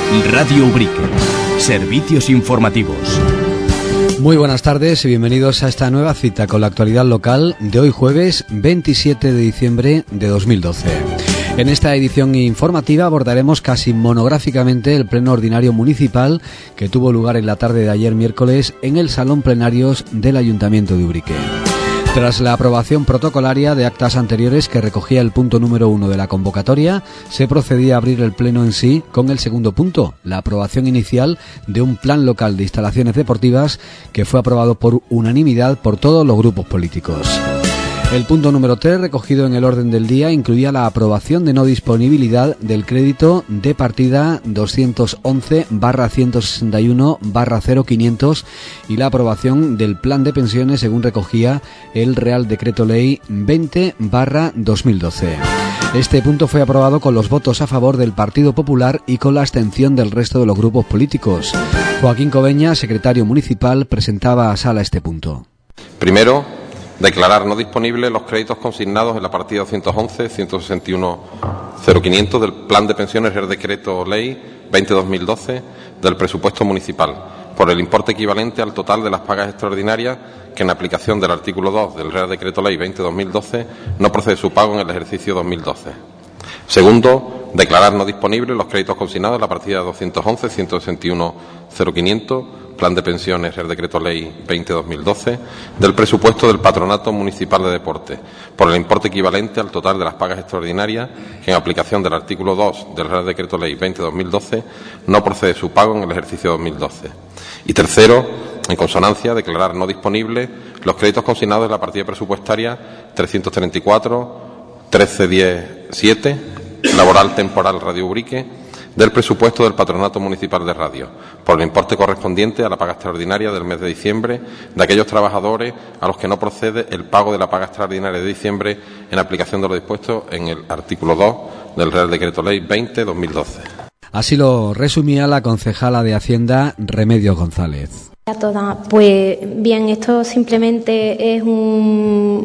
Radio Ubrique. Servicios informativos. Muy buenas tardes y bienvenidos a esta nueva cita con la actualidad local de hoy jueves 27 de diciembre de 2012. En esta edición informativa abordaremos casi monográficamente el pleno ordinario municipal que tuvo lugar en la tarde de ayer miércoles en el Salón Plenarios del Ayuntamiento de Ubrique. Tras la aprobación protocolaria de actas anteriores que recogía el punto número 1 de la convocatoria, se procedía a abrir el pleno en sí con el segundo punto, la aprobación inicial de un plan local de instalaciones deportivas que fue aprobado por unanimidad por todos los grupos políticos. El punto número 3, recogido en el orden del día, incluía la aprobación de no disponibilidad del crédito de partida 211/161/0500 y la aprobación del plan de pensiones según recogía el Real Decreto Ley 20/2012. Este punto fue aprobado con los votos a favor del Partido Popular y con la abstención del resto de los grupos políticos. Joaquín Cobeña, secretario municipal, presentaba a sala este punto. Primero, declarar no disponibles los créditos consignados en la partida 211-161-0500 del Plan de Pensiones del Decreto Ley 20/2012 del presupuesto municipal, por el importe equivalente al total de las pagas extraordinarias que en aplicación del artículo 2 del Real Decreto Ley 20/2012 no procede su pago en el ejercicio 2012. Segundo, declarar no disponibles los créditos consignados en la partida 211-161-0500 Plan de Pensiones del Decreto Ley 20/2012 del presupuesto del Patronato Municipal de Deporte, por el importe equivalente al total de las pagas extraordinarias que en aplicación del artículo 2 del Real Decreto Ley 20/2012 no procede su pago en el ejercicio 2012. Y tercero, en consonancia, declarar no disponibles los créditos consignados en la partida presupuestaria 334-1310-7, Laboral Temporal Radio Ubrique, del presupuesto del Patronato Municipal de Radio, por el importe correspondiente a la paga extraordinaria del mes de diciembre de aquellos trabajadores a los que no procede el pago de la paga extraordinaria de diciembre en aplicación de lo dispuesto en el artículo 2 del Real Decreto Ley 20/2012. Así lo resumía la concejala de Hacienda, Remedios González. A todas. Pues bien, esto simplemente es un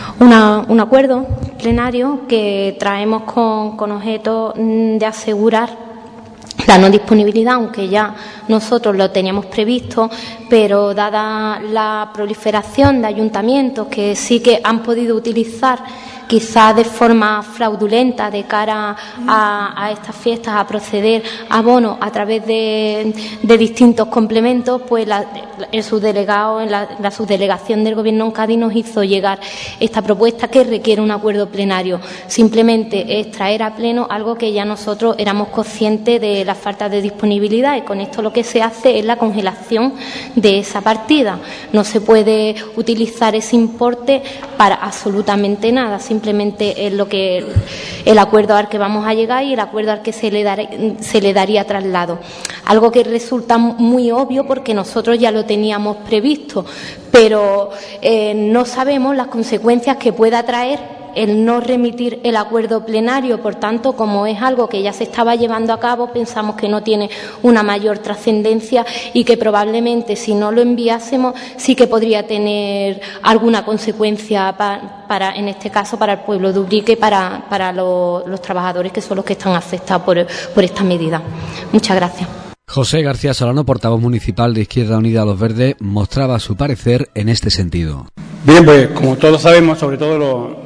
acuerdo plenario que traemos con objeto de asegurar la no disponibilidad, aunque ya nosotros lo teníamos previsto, pero dada la proliferación de ayuntamientos que sí que han podido utilizar quizás de forma fraudulenta de cara a estas fiestas, a proceder a bonos a través de distintos complementos, pues el subdelegado, la subdelegación del Gobierno en Cádiz nos hizo llegar esta propuesta que requiere un acuerdo plenario. Simplemente es traer a pleno algo que ya nosotros éramos conscientes de la falta de disponibilidad, y con esto lo que se hace es la congelación de esa partida. No se puede utilizar ese importe para absolutamente nada. Simplemente es lo que el acuerdo al que vamos a llegar y el acuerdo al que se le daría traslado. Algo que resulta muy obvio porque nosotros ya lo teníamos previsto, pero no sabemos las consecuencias que pueda traer el no remitir el acuerdo plenario. Por tanto, como es algo que ya se estaba llevando a cabo, pensamos que no tiene una mayor trascendencia y que probablemente si no lo enviásemos sí que podría tener alguna consecuencia para en este caso para el pueblo de Ubrique y para los trabajadores que son los que están afectados por esta medida. Muchas gracias. José García Solano, portavoz municipal de Izquierda Unida Los Verdes, mostraba su parecer en este sentido. Bien, pues como todos sabemos, sobre todo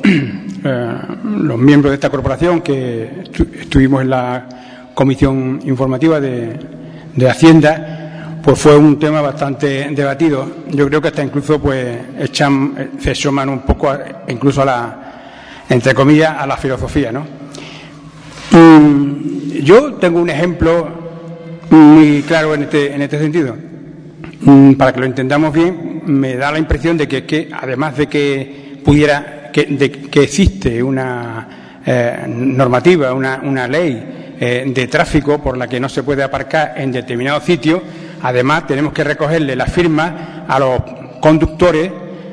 los miembros de esta corporación que estuvimos en la comisión informativa de Hacienda, pues fue un tema bastante debatido. Yo creo que hasta incluso pues se asoman un poco incluso entre comillas, a la filosofía, ¿no? Yo tengo un ejemplo muy claro en este sentido. Para que lo entendamos bien, me da la impresión de que además de que existe una normativa, una ley de tráfico por la que no se puede aparcar en determinados sitios, además tenemos que recogerle la firma a los conductores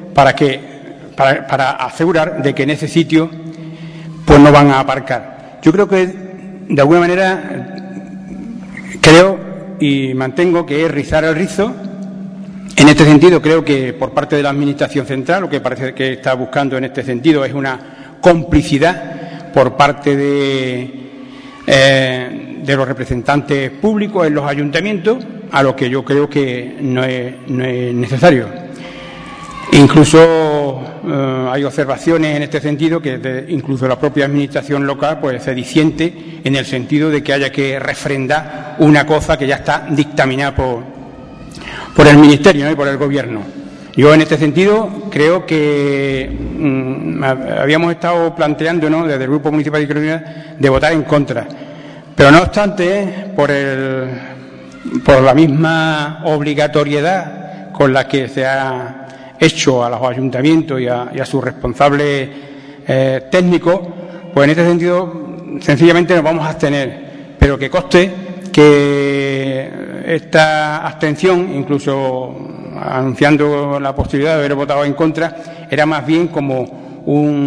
para asegurar de que en ese sitio pues no van a aparcar. Yo creo que de alguna manera y mantengo que es rizar el rizo. En este sentido, creo que por parte de la Administración Central lo que parece que está buscando en este sentido es una complicidad por parte de de los representantes públicos en los ayuntamientos, a lo que yo creo que no es necesario. Incluso hay observaciones en este sentido que incluso la propia administración local pues se disiente en el sentido de que haya que refrendar una cosa que ya está dictaminada por el Ministerio, ¿no?, y por el Gobierno. Yo en este sentido creo que habíamos estado planteando, ¿no?, desde el Grupo Municipal de Izquierda Unida, de votar en contra. Pero no obstante, por la misma obligatoriedad con la que se ha hecho a los ayuntamientos y a sus responsables técnicos, pues en este sentido sencillamente nos vamos a abstener. Pero que conste que esta abstención, incluso anunciando la posibilidad de haber votado en contra, era más bien como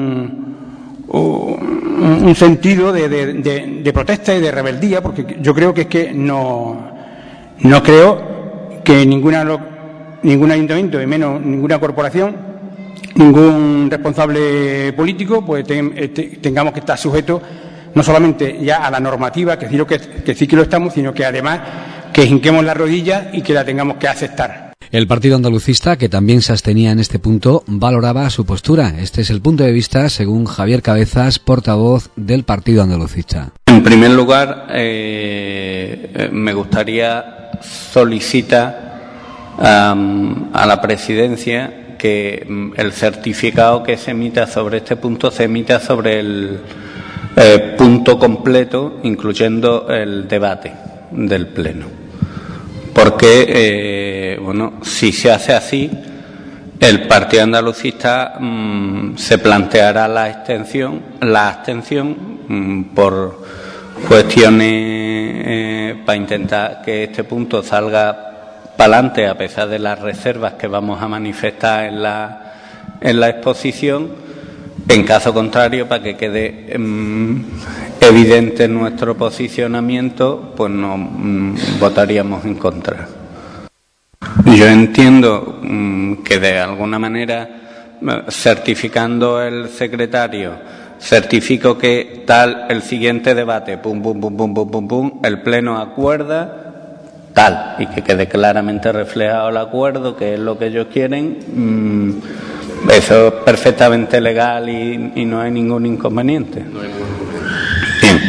un sentido de protesta y de rebeldía, porque yo creo que es que no creo que ningún ayuntamiento, y menos ninguna corporación, ningún responsable político, pues tengamos que estar sujetos no solamente ya a la normativa, que sí que lo estamos, sino que además que hinquemos la rodilla y que la tengamos que aceptar. El Partido Andalucista, que también se abstenía en este punto, valoraba su postura. Este es el punto de vista, según Javier Cabezas, portavoz del Partido Andalucista. En primer lugar, me gustaría solicitar a la Presidencia que el certificado que se emita sobre este punto se emita sobre el punto completo, incluyendo el debate del Pleno. Porque, si se hace así, el Partido Andalucista se planteará la abstención por cuestiones para intentar que este punto salga para adelante, a pesar de las reservas que vamos a manifestar en la exposición. En caso contrario, para que quede evidente nuestro posicionamiento, pues no votaríamos en contra. Yo entiendo que de alguna manera, certificando el secretario, certifico que tal el siguiente debate, el Pleno acuerda tal, y que quede claramente reflejado el acuerdo, que es lo que ellos quieren. Eso es perfectamente legal y no hay ningún inconveniente. Bien.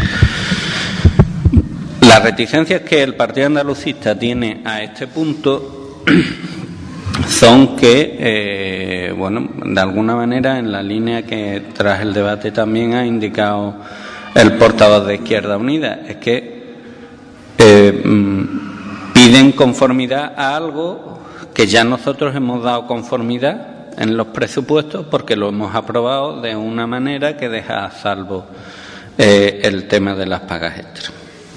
Las reticencias que el Partido Andalucista tiene a este punto son que, de alguna manera, en la línea que tras el debate también ha indicado el portavoz de Izquierda Unida, es que piden conformidad a algo que ya nosotros hemos dado conformidad en los presupuestos, porque lo hemos aprobado de una manera que deja a salvo el tema de las pagas extras.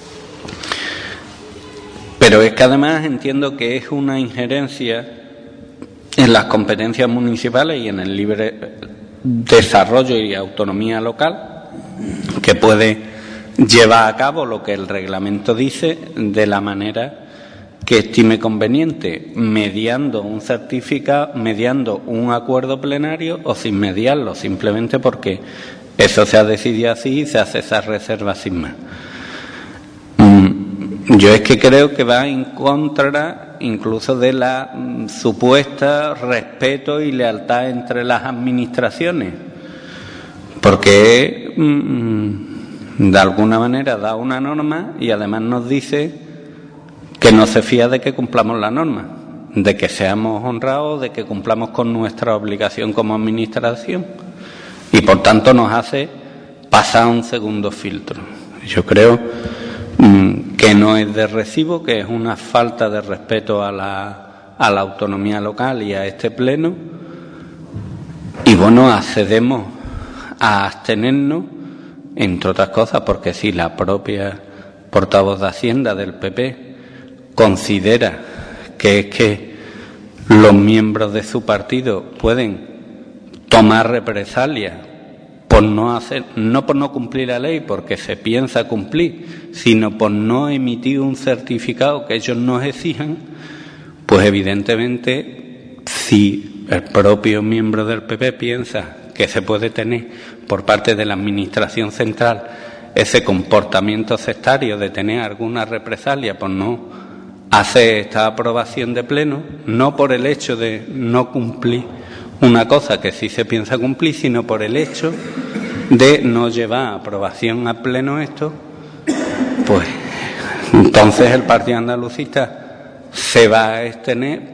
Pero es que además entiendo que es una injerencia en las competencias municipales y en el libre desarrollo y autonomía local, que puede llevar a cabo lo que el reglamento dice de la manera que estime conveniente, mediando un certificado, mediando un acuerdo plenario o sin mediarlo, simplemente porque eso se ha decidido así y se hace esa reserva sin más. Yo es que creo que va en contra incluso de la supuesta respeto y lealtad entre las administraciones, porque de alguna manera da una norma y además nos dice que no se fía de que cumplamos la norma, de que seamos honrados, de que cumplamos con nuestra obligación como administración, y por tanto nos hace pasar un segundo filtro. Yo creo que no es de recibo, que es una falta de respeto a la autonomía local y a este Pleno, y accedemos a abstenernos, entre otras cosas, porque si la propia portavoz de Hacienda del PP considera que es que los miembros de su partido pueden tomar represalias no por no cumplir la ley, porque se piensa cumplir, sino por no emitir un certificado que ellos nos exijan, pues evidentemente, si el propio miembro del PP piensa que se puede tener por parte de la Administración Central ese comportamiento sectario de tener alguna represalia por no hacer esta aprobación de pleno, no por el hecho de no cumplir una cosa que sí se piensa cumplir, sino por el hecho de no llevar a aprobación a pleno esto, pues entonces el Partido Andalucista se va a abstener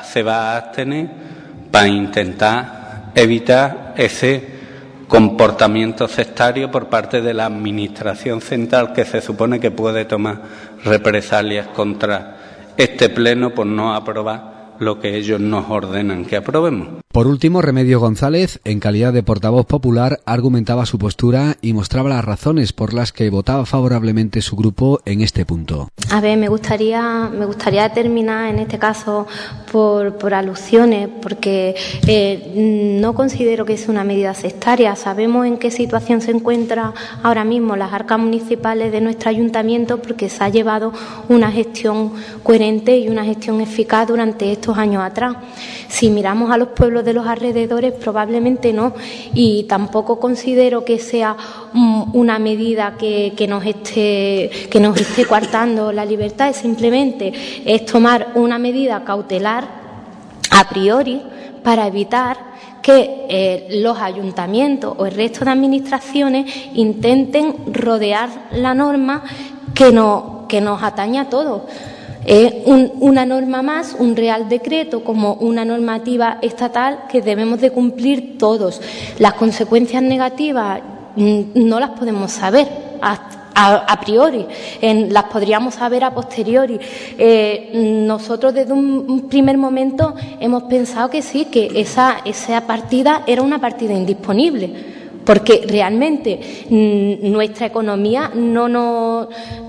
para intentar evitar ese comportamiento sectario por parte de la Administración central, que se supone que puede tomar represalias contra este pleno por no aprobar lo que ellos nos ordenan que aprobemos. Por último, Remedios González, en calidad de portavoz popular, argumentaba su postura y mostraba las razones por las que votaba favorablemente su grupo en este punto. A ver, me gustaría terminar en este caso por alusiones, porque no considero que sea una medida sectaria. Sabemos en qué situación se encuentra ahora mismo las arcas municipales de nuestro ayuntamiento, porque se ha llevado una gestión coherente y una gestión eficaz durante estos años atrás. Si miramos a los pueblos de los alrededores, probablemente no, y tampoco considero que sea una medida que nos esté coartando la libertad. Simplemente es tomar una medida cautelar a priori para evitar que los ayuntamientos o el resto de administraciones intenten rodear la norma que nos atañe a todos. Es una norma más, un Real Decreto, como una normativa estatal que debemos de cumplir todos. Las consecuencias negativas no las podemos saber a priori, las podríamos saber a posteriori. Nosotros desde un primer momento hemos pensado que sí, que esa partida era una partida indisponible, porque realmente nuestra economía no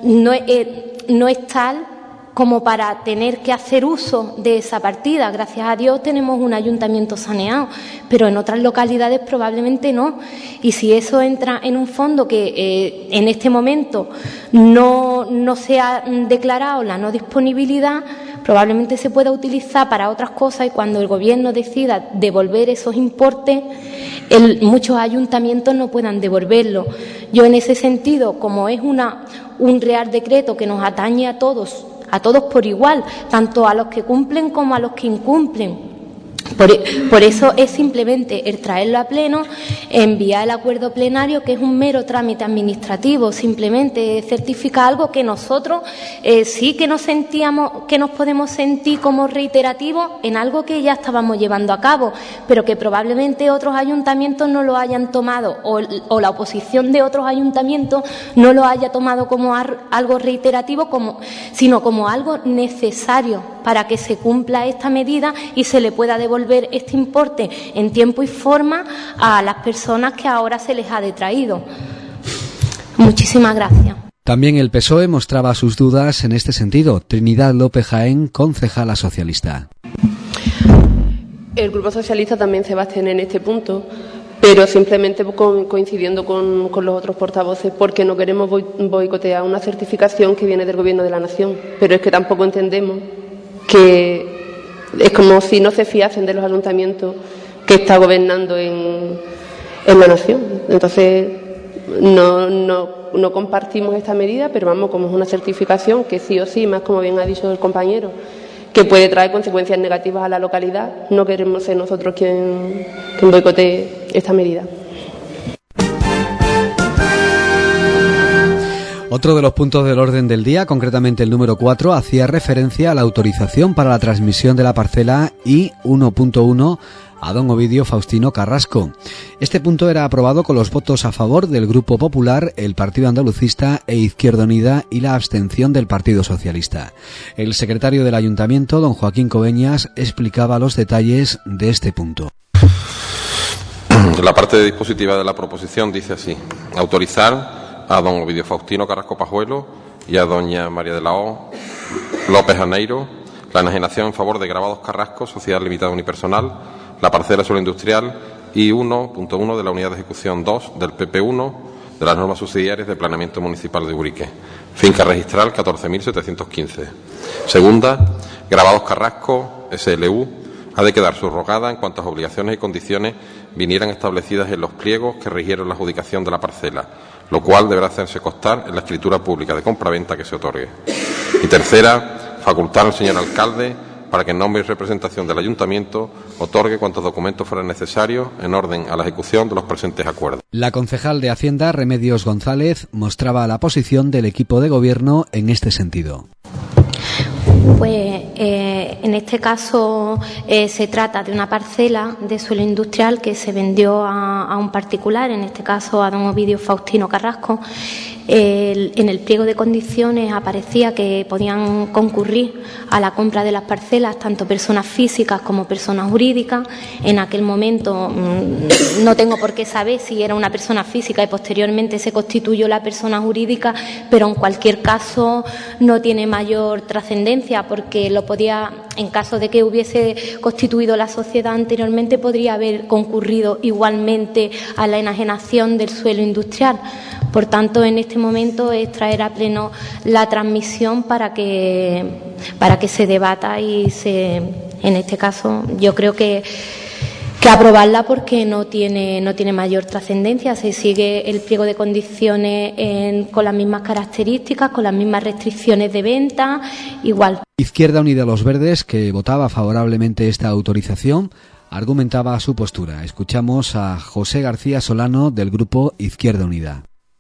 es tal como para tener que hacer uso de esa partida. Gracias a Dios tenemos un ayuntamiento saneado, pero en otras localidades probablemente no. Y si eso entra en un fondo que en este momento no se ha declarado la no disponibilidad, probablemente se pueda utilizar para otras cosas, y cuando el Gobierno decida devolver esos importes, muchos ayuntamientos no puedan devolverlo. Yo en ese sentido, como es un Real Decreto que nos atañe a todos por igual, tanto a los que cumplen como a los que incumplen. Por eso es simplemente el traerlo a pleno, enviar el acuerdo plenario, que es un mero trámite administrativo, simplemente certifica algo que nosotros sí que nos podemos sentir como reiterativos en algo que ya estábamos llevando a cabo, pero que probablemente otros ayuntamientos no lo hayan tomado, o la oposición de otros ayuntamientos no lo haya tomado como algo reiterativo, sino como algo necesario para que se cumpla esta medida y se le pueda devolver este importe en tiempo y forma a las personas que ahora se les ha detraído. Muchísimas gracias. También el PSOE mostraba sus dudas en este sentido. Trinidad López Jaén, concejala socialista. El Grupo Socialista también se va a abstener en este punto, pero simplemente coincidiendo con los otros portavoces, porque no queremos boicotear una certificación que viene del Gobierno de la Nación, pero es que tampoco entendemos que es como si no se fiasen de los ayuntamientos que está gobernando en la Nación. Entonces, no compartimos esta medida, pero vamos, como es una certificación que sí o sí, más como bien ha dicho el compañero, que puede traer consecuencias negativas a la localidad, no queremos ser nosotros quien boicotee esta medida. Otro de los puntos del orden del día, concretamente el número 4, hacía referencia a la autorización para la transmisión de la parcela I-1.1 a don Ovidio Faustino Carrasco. Este punto era aprobado con los votos a favor del Grupo Popular, el Partido Andalucista e Izquierda Unida, y la abstención del Partido Socialista. El secretario del Ayuntamiento, don Joaquín Coveñas, explicaba los detalles de este punto. La parte dispositiva de la proposición dice así: autorizar a don Ovidio Faustino Carrasco Pajuelo y a doña María de la O López Aneiro la enajenación en favor de Grabados Carrasco, Sociedad Limitada Unipersonal, la parcela suelo industrial I1.1 de la Unidad de Ejecución 2 del PP1 de las normas subsidiarias de planeamiento municipal de Ubrique, finca registral 14.715. Segunda, Grabados Carrasco SLU ha de quedar subrogada en cuantas obligaciones y condiciones vinieran establecidas en los pliegos que rigieron la adjudicación de la parcela, lo cual deberá hacerse constar en la escritura pública de compraventa que se otorgue. Y tercera, facultar al señor alcalde para que en nombre y representación del Ayuntamiento otorgue cuantos documentos fueran necesarios en orden a la ejecución de los presentes acuerdos. La concejal de Hacienda, Remedios González, mostraba la posición del equipo de gobierno en este sentido. Pues en este caso se trata de una parcela de suelo industrial que se vendió a un particular, en este caso a don Ovidio Faustino Carrasco. En el pliego de condiciones aparecía que podían concurrir a la compra de las parcelas tanto personas físicas como personas jurídicas. En aquel momento no tengo por qué saber si era una persona física y posteriormente se constituyó la persona jurídica, pero en cualquier caso no tiene mayor trascendencia porque lo podía, en caso de que hubiese constituido la sociedad anteriormente, podría haber concurrido igualmente a la enajenación del suelo industrial. Por tanto, en este momento es traer a pleno la transmisión para que se debata y en este caso yo creo que aprobarla porque no tiene mayor trascendencia. Se sigue el pliego de condiciones con las mismas características, con las mismas restricciones de venta, igual. Izquierda Unida Los Verdes, que votaba favorablemente esta autorización, argumentaba su postura. Escuchamos a José García Solano del grupo Izquierda Unida.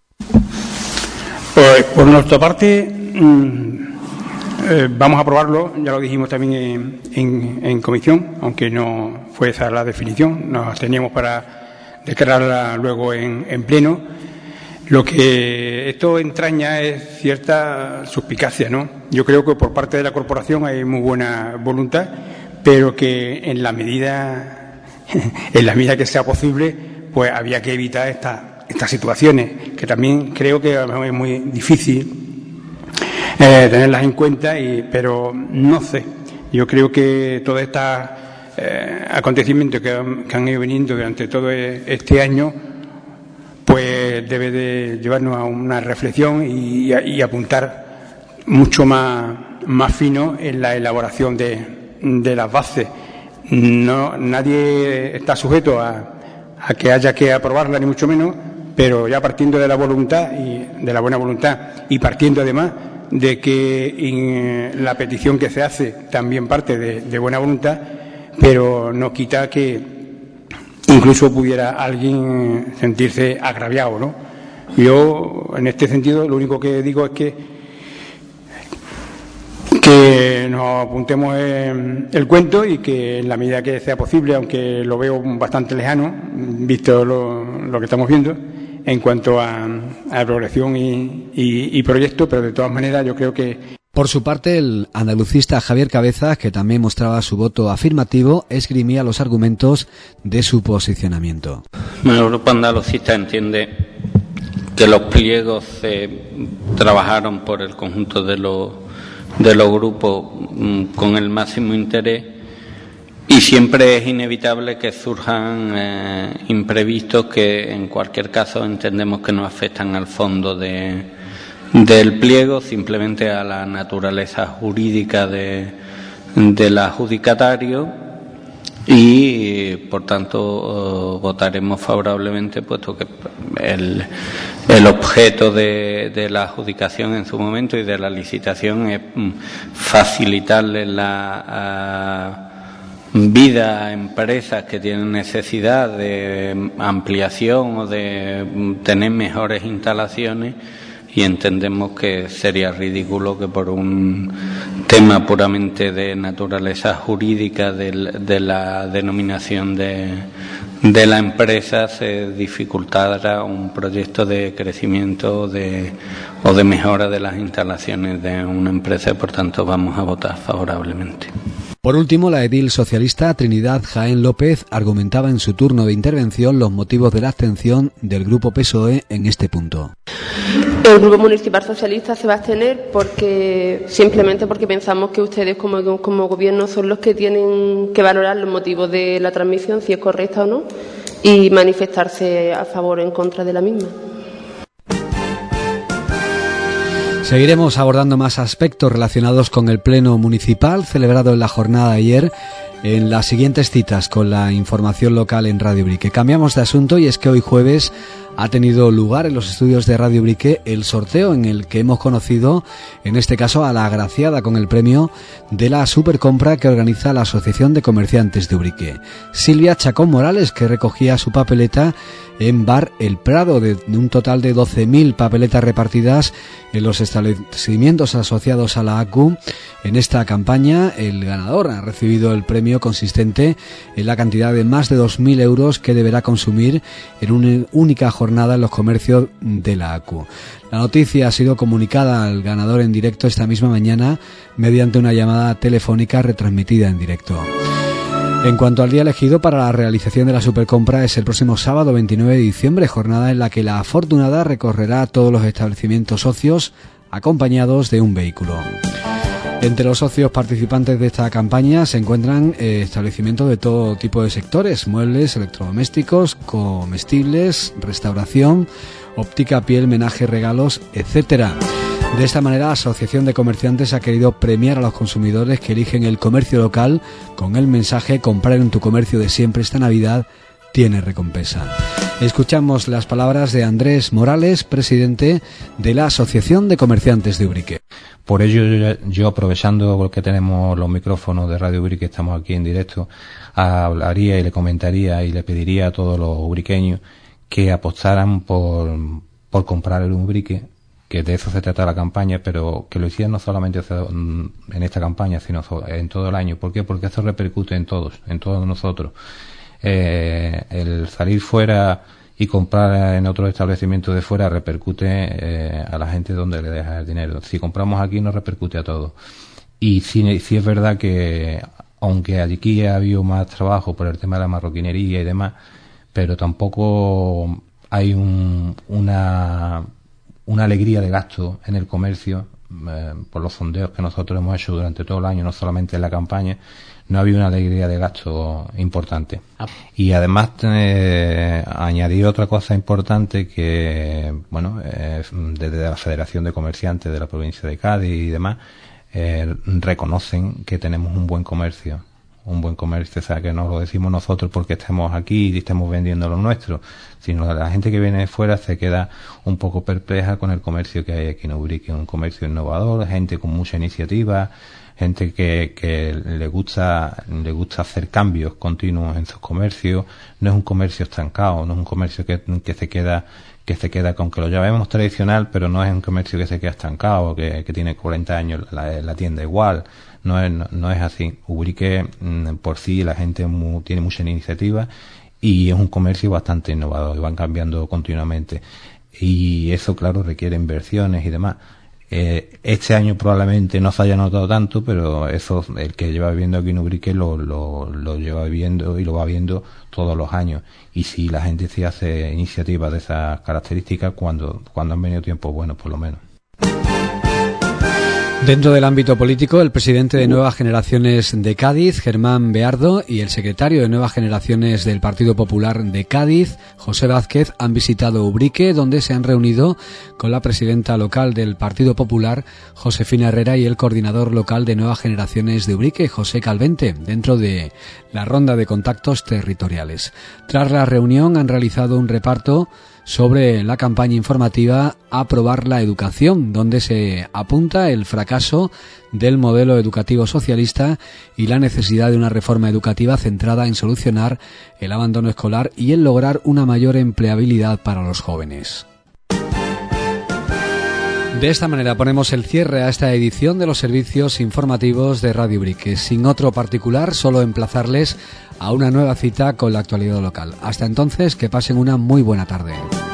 Pues por nuestra parte vamos a aprobarlo, ya lo dijimos también en comisión, aunque no fue esa la definición, nos absteníamos para declararla luego en pleno. Lo que esto entraña es cierta suspicacia, ¿no? Yo creo que por parte de la corporación hay muy buena voluntad, pero que en la medida que sea posible, pues había que evitar estas situaciones, que también creo que es muy difícil tenerlas en cuenta, pero no sé. Yo creo que todos estos acontecimientos que han ido viniendo durante todo este año, pues debe de llevarnos a una reflexión y apuntar mucho más fino en la elaboración de las bases. Nadie está sujeto a que haya que aprobarla, ni mucho menos, pero ya partiendo de la voluntad y de la buena voluntad, y partiendo además de que la petición que se hace también parte de buena voluntad, pero no quita que incluso pudiera alguien sentirse agraviado, ¿no? Yo, en este sentido, lo único que digo es que nos apuntemos en el cuento y que en la medida que sea posible, aunque lo veo bastante lejano, visto lo que estamos viendo, en cuanto a progresión y proyecto, pero de todas maneras yo creo que... Por su parte, el andalucista Javier Cabezas, que también mostraba su voto afirmativo, esgrimía los argumentos de su posicionamiento. Bueno, el grupo andalucista entiende que los pliegos se trabajaron por el conjunto de los grupos con el máximo interés, y siempre es inevitable que surjan imprevistos que en cualquier caso entendemos que no afectan al fondo del pliego, simplemente a la naturaleza jurídica del adjudicatario, y por tanto votaremos favorablemente, puesto que el objeto de la adjudicación en su momento y de la licitación es facilitarle la vida a empresas que tienen necesidad de ampliación o de tener mejores instalaciones, y entendemos que sería ridículo que por un tema puramente de naturaleza jurídica de la denominación de la empresa se dificultara un proyecto de crecimiento o de mejora de las instalaciones de una empresa, y por tanto vamos a votar favorablemente. Por último, la edil socialista Trinidad Jaén López argumentaba en su turno de intervención los motivos de la abstención del grupo PSOE en este punto. El Grupo Municipal Socialista se va a abstener simplemente porque pensamos que ustedes como Gobierno son los que tienen que valorar los motivos de la transmisión, si es correcta o no, y manifestarse a favor o en contra de la misma. Seguiremos abordando más aspectos relacionados con el Pleno Municipal celebrado en la jornada de ayer en las siguientes citas con la información local en Radio Brique. Cambiamos de asunto, y es que hoy jueves ha tenido lugar en los estudios de Radio Ubrique el sorteo en el que hemos conocido, en este caso, a la agraciada con el premio de la supercompra que organiza la Asociación de Comerciantes de Ubrique, Silvia Chacón Morales, que recogía su papeleta en Bar El Prado, de un total de 12.000 papeletas repartidas en los establecimientos asociados a la ACU. En esta campaña, el ganador ha recibido el premio consistente en la cantidad de más de 2.000 euros que deberá consumir en una única jornada en los comercios de la ACU. La noticia ha sido comunicada al ganador en directo esta misma mañana mediante una llamada telefónica retransmitida en directo. En cuanto al día elegido para la realización de la supercompra, es el próximo sábado 29 de diciembre, jornada en la que la afortunada recorrerá todos los establecimientos socios acompañados de un vehículo. Entre los socios participantes de esta campaña se encuentran establecimientos de todo tipo de sectores: muebles, electrodomésticos, comestibles, restauración, óptica, piel, menaje, regalos, etcétera. De esta manera, la Asociación de Comerciantes ha querido premiar a los consumidores que eligen el comercio local con el mensaje: comprar en tu comercio de siempre esta Navidad tiene recompensa. Escuchamos las palabras de Andrés Morales, presidente de la Asociación de Comerciantes de Ubrique. Por ello, yo aprovechando que tenemos los micrófonos de Radio Ubrique, estamos aquí en directo, hablaría y le comentaría y le pediría a todos los ubriqueños que apostaran por comprar el Ubrique, que de eso se trata la campaña, pero que lo hicieran no solamente en esta campaña, sino en todo el año. ¿Por qué? Porque eso repercute en todos nosotros. El salir fuera y comprar en otros establecimientos de fuera repercute a la gente donde le deja el dinero. Si compramos aquí nos repercute a todos. Y sí es verdad que, aunque aquí ha habido más trabajo por el tema de la marroquinería y demás, pero tampoco hay una alegría de gasto en el comercio, por los sondeos que nosotros hemos hecho durante todo el año, no solamente en la campaña. No había una alegría de gasto importante. Y además añadir otra cosa importante que, bueno, desde la Federación de Comerciantes de la provincia de Cádiz y demás, reconocen que tenemos un buen comercio, o sea, que no lo decimos nosotros porque estemos aquí y estemos vendiendo lo nuestro, sino la gente que viene de fuera se queda un poco perpleja con el comercio que hay aquí en Ubrique, un comercio innovador, gente con mucha iniciativa, gente que le gusta hacer cambios continuos en sus comercios. No es un comercio estancado, no es un comercio que se queda con que lo llamemos tradicional, pero no es un comercio que se queda estancado, que tiene 40 años la tienda igual. No es así. Ubrique, por sí, la gente tiene mucha iniciativa y es un comercio bastante innovador y van cambiando continuamente. Y eso, claro, requiere inversiones y demás. Este año probablemente no se haya notado tanto, pero eso, el que lleva viviendo aquí en Ubrique lo lleva viviendo y lo va viendo todos los años. Y si la gente sí hace iniciativas de esas características cuando han venido tiempos buenos, por lo menos. Dentro del ámbito político, el presidente de Nuevas Generaciones de Cádiz, Germán Beardo, y el secretario de Nuevas Generaciones del Partido Popular de Cádiz, José Vázquez, han visitado Ubrique, donde se han reunido con la presidenta local del Partido Popular, Josefina Herrera, y el coordinador local de Nuevas Generaciones de Ubrique, José Calvente, dentro de la ronda de contactos territoriales. Tras la reunión han realizado un reparto sobre la campaña informativa Aprobar la Educación, donde se apunta el fracaso del modelo educativo socialista y la necesidad de una reforma educativa centrada en solucionar el abandono escolar y en lograr una mayor empleabilidad para los jóvenes. De esta manera ponemos el cierre a esta edición de los servicios informativos de Radio Ubrique. Sin otro particular, solo emplazarles a una nueva cita con la actualidad local. Hasta entonces, que pasen una muy buena tarde.